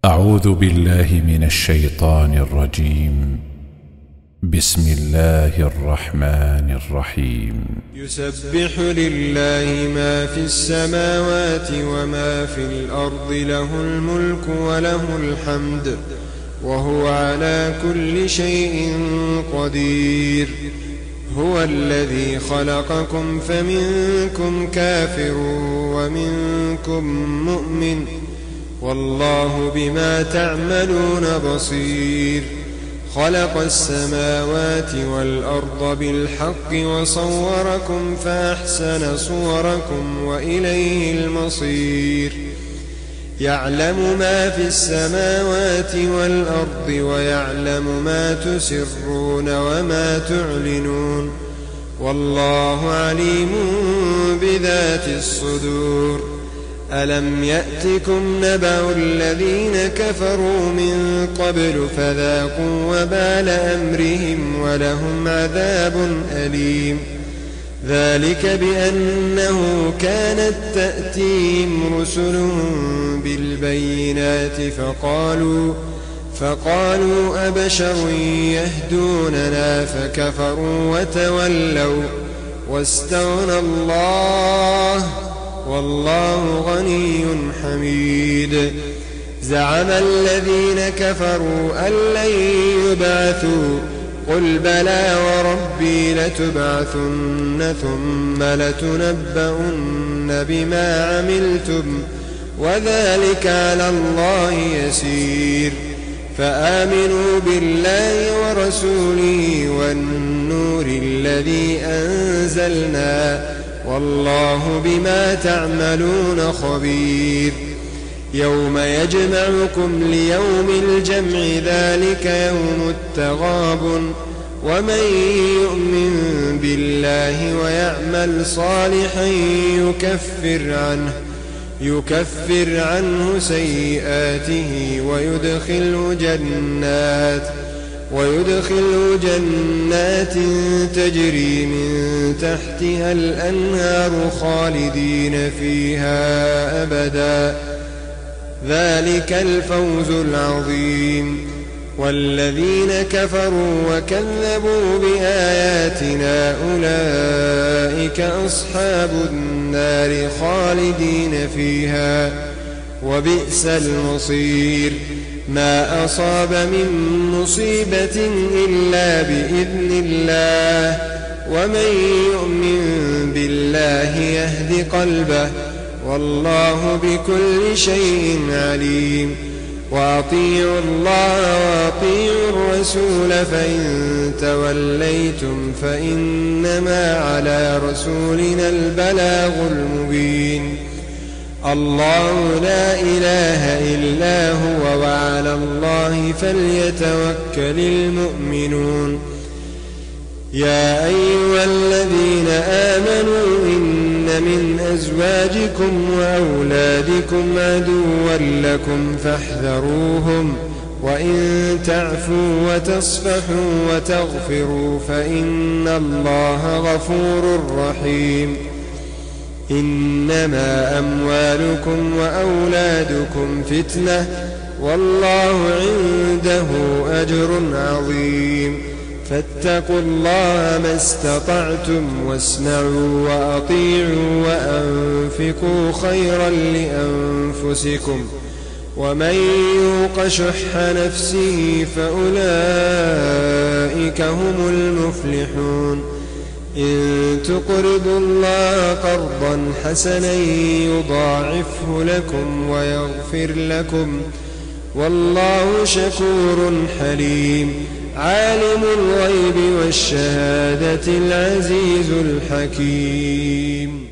أعوذ بالله من الشيطان الرجيم. بسم الله الرحمن الرحيم. يسبح لله ما في السماوات وما في الأرض، له الملك وله الحمد وهو على كل شيء قدير. هو الذي خلقكم فمنكم كافر ومنكم مؤمن، والله بما تعملون بصير. خلق السماوات والأرض بالحق وصوركم فأحسن صوركم وإليه المصير. يعلم ما في السماوات والأرض ويعلم ما تسرون وما تعلنون، والله عليم بذات الصدور. ألم يأتكم نبأ الذين كفروا من قبل فذاقوا وبال أمرهم ولهم عذاب أليم. ذلك بأنه كانت تأتيهم رسلهم بالبينات فقالوا أبشر يهدوننا فكفروا وتولوا واستغنى الله والله غني حميد. زعم الذين كفروا أن لن يبعثوا، قل بلى وربي لتبعثن ثم لتنبؤن بما عملتم وذلك على الله يسير. فآمنوا بالله ورسوله والنور الذي أنزلنا، والله بما تعملون خبير. يوم يجمعكم ليوم الجمع، ذلك يوم التغابن. ومن يؤمن بالله ويعمل صالحا يكفر عنه سيئاته ويدخله جنات تجري من تحتها الأنهار خالدين فيها أبدا، ذلك الفوز العظيم. والذين كفروا وكذبوا بآياتنا أولئك أصحاب النار خالدين فيها، وبئس المصير. ما أصاب من مصيبة إلا بإذن الله، ومن يؤمن بالله يهد قلبه، والله بكل شيء عليم. وأطيعوا الله وأطيعوا الرسول، فإن توليتم فإنما على رسولنا البلاغ المبين. الله لا إله إلا هو، وعلى الله فليتوكل المؤمنون. يا أيها الذين آمنوا إن من أزواجكم وأولادكم عدوا لكم فاحذروهم، وإن تعفوا وتصفحوا وتغفروا فإن الله غفور رحيم. إنما أموالكم وأولادكم فتنة، والله عنده أجر عظيم. فاتقوا الله ما استطعتم، واسمعوا وأطيعوا وأنفقوا خيرا لأنفسكم، ومن يوق شح نفسه فأولئك هم المفلحون. إن تقرضوا الله قرضا حسنا يضاعفه لكم ويغفر لكم، والله شكور حليم. عالم الغيب والشهادة العزيز الحكيم.